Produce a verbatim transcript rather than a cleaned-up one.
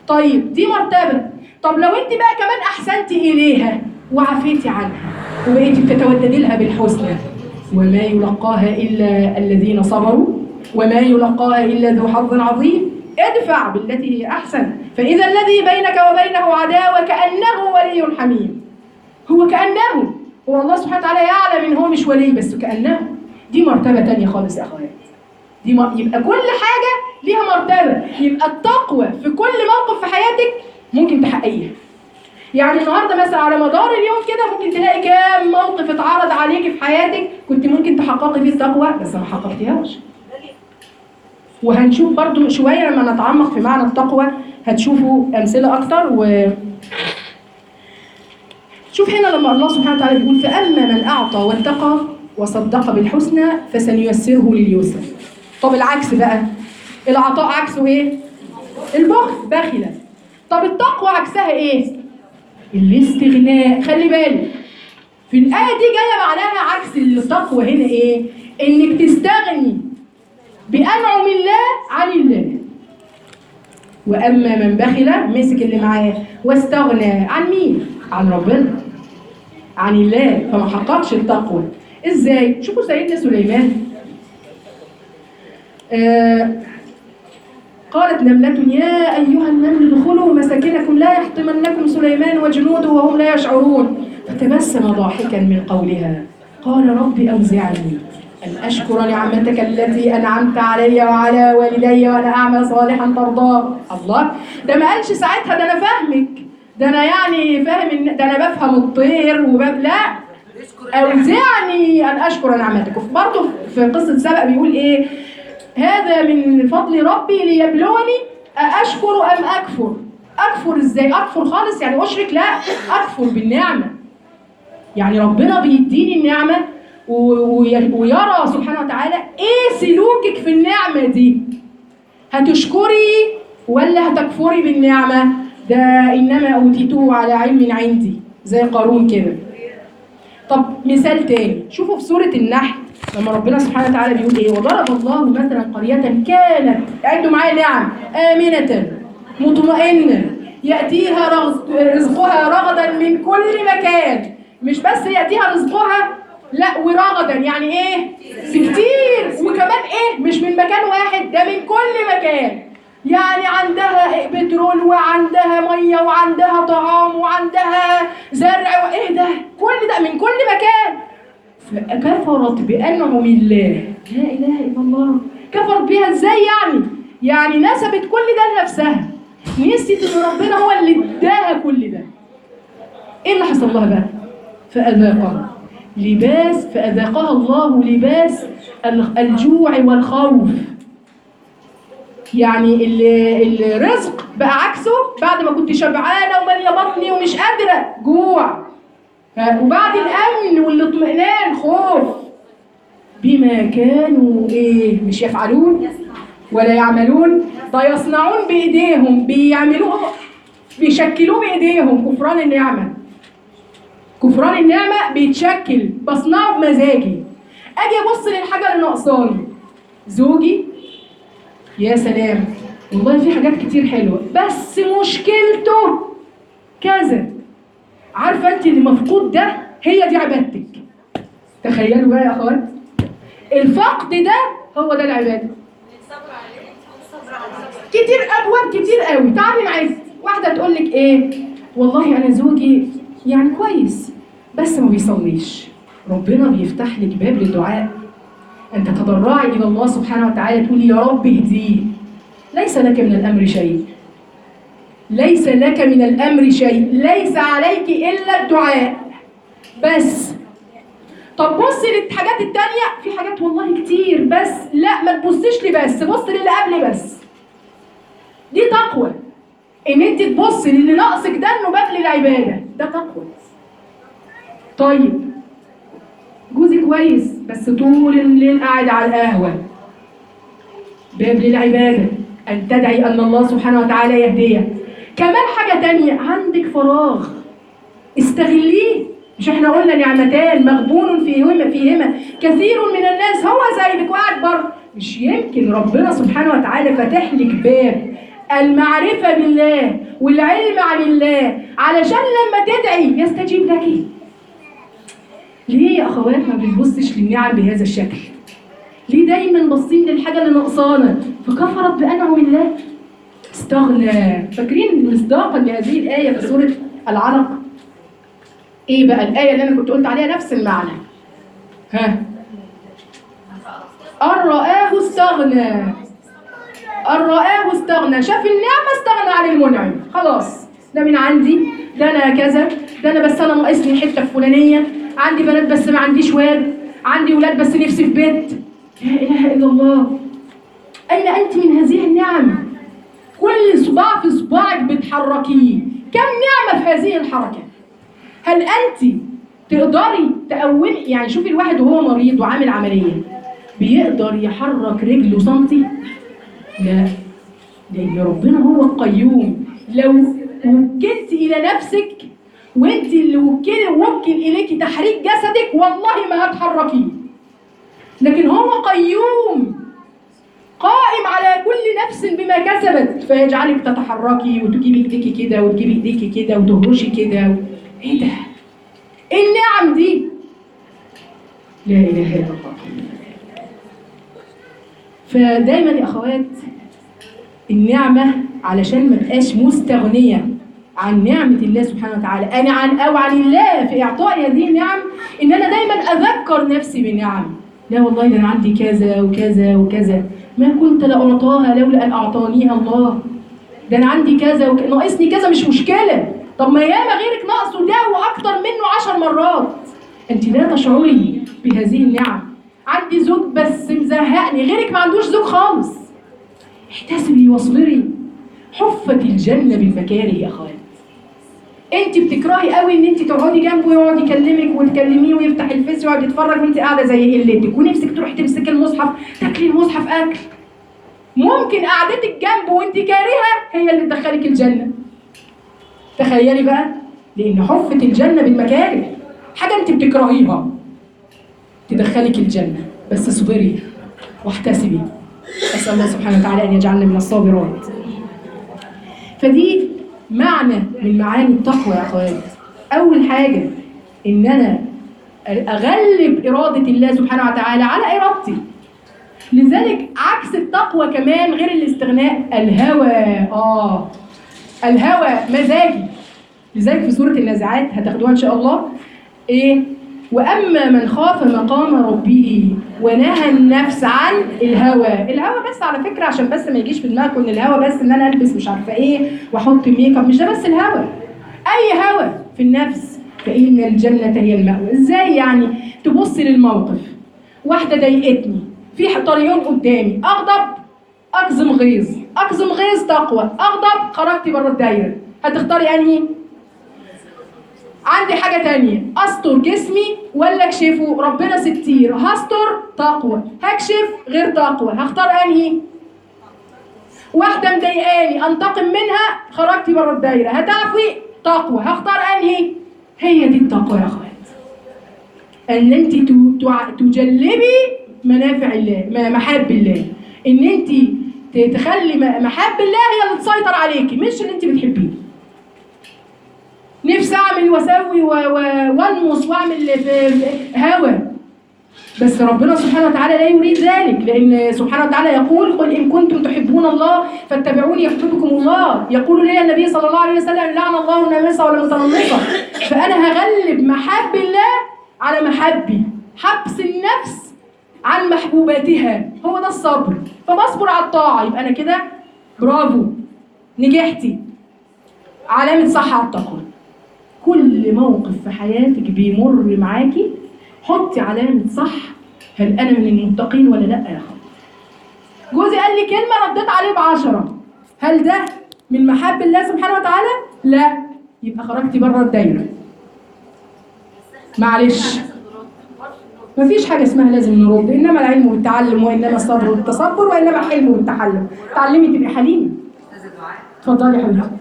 طيب دي مرتبة. طب لو انت بقى كمان احسنتي اليها وعفيتي عنها وبقيتي بتتوددي لها بالحسنى، وما يلقاها الا الذين صبروا وما يلقاها الا ذو حظ عظيم. ادفع بالتي هي احسن فاذا الذي بينك وبينه عداوه كانه ولي حميم. هو كانه، هو الله سبحانه وتعالى يعلم ان هو مش ولي، بس كانه. دي مرتبه تانية خالص يا اخوات. دي م... يبقى كل حاجه ليها مرتبه. يبقى التقوى في كل موقف في حياتك ممكن تحققيها. يعني النهارده مثلا على مدار اليوم كده ممكن تلاقي كام موقف اتعرض عليكي في حياتك كنت ممكن تحققي فيه التقوى بس ما حققتيهاش. وهنشوف برضو شويه لما نتعمق في معنى التقوى هتشوفوا امثله اكتر. و شوف هنا لما الله سبحانه وتعالى بيقول فاما من اعطى واتقى وصدق بالحسنى فسنيسره لليسر. طب العكس بقى، العطاء عكسه ايه؟ البخل، بخلة. طب التقوى عكسها ايه؟ الاستغناء. خلي بالك في الآية دي جاية معناها عكس التقوى هنا ايه؟ انك تستغني بأنعم الله عن الله. وأما من بخل مسك اللي معاه واستغنى عن مين؟ عن ربنا، عن الله، فما حققش التقوى. ازاي؟ شوفوا سيدنا سليمان. آه قالت نملة يا أيها النمل ادخلوا مساكنكم لا يحطمنكم سليمان وجنوده وهم لا يشعرون فتبسم ضاحكا من قولها قال رب أوزعني أن أشكر نعمتك التي أنعمت علي وعلى والدي وأنا أعمل صالحا ترضاه. الله، ده ما قالش ساعتها ده أنا فاهمك، ده أنا يعني فاهم إن ده أنا بفهم الطير وب... لا، أوزعني أن أشكر نعمتك. برضه في قصة سبأ بيقول إيه؟ هذا من فضل ربي ليبلوني أشكر أم أكفر. أكفر إزاي؟ أكفر خالص يعني أشرك؟ لا، أكفر بالنعمة. يعني ربنا بيديني النعمة ويرى سبحانه وتعالى إيه سلوكك في النعمة دي، هتشكري ولا هتكفري بالنعمة؟ ده إنما أوتيته على علم عندي زي قارون كده. طب مثال تاني، شوفوا في سورة النحل لما ربنا سبحانه وتعالى بيقول ايه؟ وضرب الله مثلا قرية كانت، عدوا معايا نعم، آمنة مطمئنة يأتيها رزقها رغدا من كل مكان. مش بس يأتيها رزقها، لا ورغدا يعني ايه؟ كتير، وكمان ايه؟ مش من مكان واحد، ده من كل مكان. يعني عندها بترول وعندها ميه وعندها طعام وعندها زرع وايه ده؟ كل ده من كل مكان. فكفرت بأنعم الله، لا إله إلا الله. كفرت بها إزاي يعني؟ يعني نسبت كل ده لنفسها، نسيت إن ربنا هو اللي اداها كل ده. إيه اللي حصل لها بقى؟ فأذاقها لباس فأذاقها الله لباس الجوع والخوف. يعني الرزق بقى عكسه، بعد ما كنت شبعانة ومالية بطني ومش قادرة، جوع. وبعد الأمن والاطمئنان خوف. بما كانوا إيه؟ مش يفعلون ولا يعملون، فيصنعون بإيديهم، بيعملوه بيشكلوه بإيديهم. كفران النعمة، كفران النعمة بيتشكل، بصنعه بمزاجي. أجي أبص للحاجة اللي ناقصاني، زوجي يا سلام والله في حاجات كتير حلوة بس مشكلته كذا. عارفة أنت اللي مفقود ده هي دي عبادتك. تخيلوا بقى يا أخوات، الفقد ده هو ده العبادة. كتير أبواب كتير قوي. تعالي نعيد واحدة تقول لك إيه؟ والله أنا زوجي يعني كويس بس ما بيصليش. ربنا بيفتح لك باب للدعاء، أن تتضرعي إلى الله سبحانه وتعالى تقولي يا رب اهديه. ليس لك من الأمر شيء، ليس لك من الأمر شيء، ليس عليك إلا الدعاء بس. طب بصي للحاجات التانية، في حاجات والله كتير بس لا ما تبصيش لي بس، بصي للي قبلي بس. دي تقوى، إن أنت تبصي للي ناقصك ده إنه باب للعبادة، ده تقوى. طيب جوزي كويس بس طول الليل قاعد على القهوة، باب للعبادة، أن تدعي أن الله سبحانه وتعالى يهديه. كمان حاجة تانية، عندك فراغ استغليه. مش احنا قلنا نعمتان مغبون فيهما فيهما كثير من الناس، هو زيك وقاعد بره. مش يمكن ربنا سبحانه وتعالى فتح لك باب المعرفة بالله والعلم عن الله، علشان لما تدعي يستجيب لك. ليه يا أخوات ما بنبصش للنعم بهذا الشكل؟ ليه دايما باصين للحاجة اللي ناقصانا؟ فكفرت بأنعم الله استغنى. فاكرين مصداقا لهذه الآية في سورة العلق؟ إيه بقى الآية اللي أنا كنت قلت عليها نفس المعنى؟ ها؟ أن رآه استغنى. أن رآه استغنى، شاف النعمة استغنى عن المنعم. خلاص ده من عندي، ده أنا كذا، ده أنا بس أنا ناقصني الحتة الفلانية، عندي بنات بس ما عنديش واد، عندي ولاد بس نفسي في بيت. لا إله إلا الله. أين أنت من هذه النعم؟ كل صباع في صباعك بتحركيه، كم نعمة في هذه الحركة؟ هل أنت تقدري تقومي؟ يعني شوفي الواحد وهو مريض وعامل عملية بيقدر يحرك رجله سنتي؟ لا، لأن ربنا هو القيوم. لو وكلت إلى نفسك وانت اللي وكل وكل إليك تحريك جسدك والله ما هتحركيه، لكن هو قيوم قائم على كل نفس بما كسبت، فيجعلك تتحركي وتجيبي ايديكي كده وتجيبي ايديكي كده وتهرشي كده و... ايه ده؟ ايه النعم دي؟ لا اله الا الله. فدايما يا اخوات النعمه علشان ما بقاش مستغنيه عن نعمه الله سبحانه وتعالى، انا عن او عن الله في اعطاء هذه النعم، ان انا دايما اذكر نفسي بالنعم. لا والله ده انا عندي كذا وكذا وكذا، ما كنت لاعطاها لولا ان اعطانيها الله. ده انا عندي كذا وك... ناقصني كذا، مش مشكله. طب ما ياما غيرك ناقصه ده واكتر منه عشر مرات، انت لا تشعري بهذه النعم. عندي زوج بس مزهقني، غيرك ما عندوش زوج خالص. احتسبي واصبري، حفت الجنه بالمكاره يا اخوات. انت بتكرهي قوي ان انت تقعدي جنبه ويقعد يكلمك وتكلميه ويفتح الفيس ويقعد يتفرج وانت قاعده زي قلتك، ونفسك تروحي تمسكي المصحف تاكلي المصحف اكل. ممكن قعدتك جنبه وانت كارهه هي اللي تدخلك الجنه. تخيلي بقى، لان حفت الجنه بالمكاره، حاجه انت بتكرهيها تدخلك الجنه. بس اصبري واحتسبي، اسال الله سبحانه وتعالى ان يجعلنا من الصابرات. فدي معنى من معاني التقوى يا اخوات. اول حاجه ان انا اغلب اراده الله سبحانه وتعالى على ارادتي. لذلك عكس التقوى كمان غير الاستغناء الهوى. اه الهوى مزاجي. لذلك في سوره النازعات هتاخدوها ان شاء الله، ايه؟ واما من خاف مقام ربه ونهى النفس عن الهوى. الهوى بس على فكره عشان بس ما يجيش في دماغكم ان الهوى بس ان انا البس مش عارفه ايه واحط ميك اب، مش ده بس الهوى. اي هوى في النفس فان الجنه هي المأوى. ازاي يعني؟ تبصي للموقف، واحده ضايقتني في طريقين قدامي، اغضب اكظم غيظ، اكظم غيظ تقوى، اغضب خرجتي بره الدايره. هتختاري انهي؟ عندي حاجة تانية، أستر جسمي ولا أكشفه؟ ربنا ستير، هستر تقوى، هكشف غير تقوى، هختار أنهي؟ واحدة مضايقاني أنتقم منها، خرجتي بره الدايرة، هتعفي تقوى، هختار أنهي؟ هي دي التقوى يا أخوات، أن أنت تجلبي منافع الله، محاب الله، إن أنت تخلي محاب الله هي اللي تسيطر عليكي، مش اللي أنت بتحبيه. نفسي اعمل واسوي وانمص واعمل في هوى، بس ربنا سبحانه وتعالى لا يريد ذلك، لان سبحانه وتعالى يقول قل ان كنتم تحبون الله فاتبعوني يحببكم الله. يقول لي النبي صلى الله عليه وسلم لعن الله النامصه والمتنمصه. فانا هغلب محب الله على محبي، حبس النفس عن محبوباتها، هو ده الصبر. فبصبر على الطاعه، يبقى انا كده برافو نجحتي، علامه صح على التقوى. كل موقف في حياتك بيمر معاكي حطي علامة صح، هل أنا من المتقين ولا لأ يا أخوة؟ جوزي قال لي كلمة رديت عليه بعشرة، هل ده من محب الله سبحانه وتعالى؟ لا، يبقى خرجتي بره الدايرة. معلش، مفيش حاجة اسمها لازم نرد، إنما العلم والتعلم، وإنما الصبر والتصبر، وإنما الحلم والتحلم. تعلمي تبقي حليمة. اتفضلي يا حبيبتي.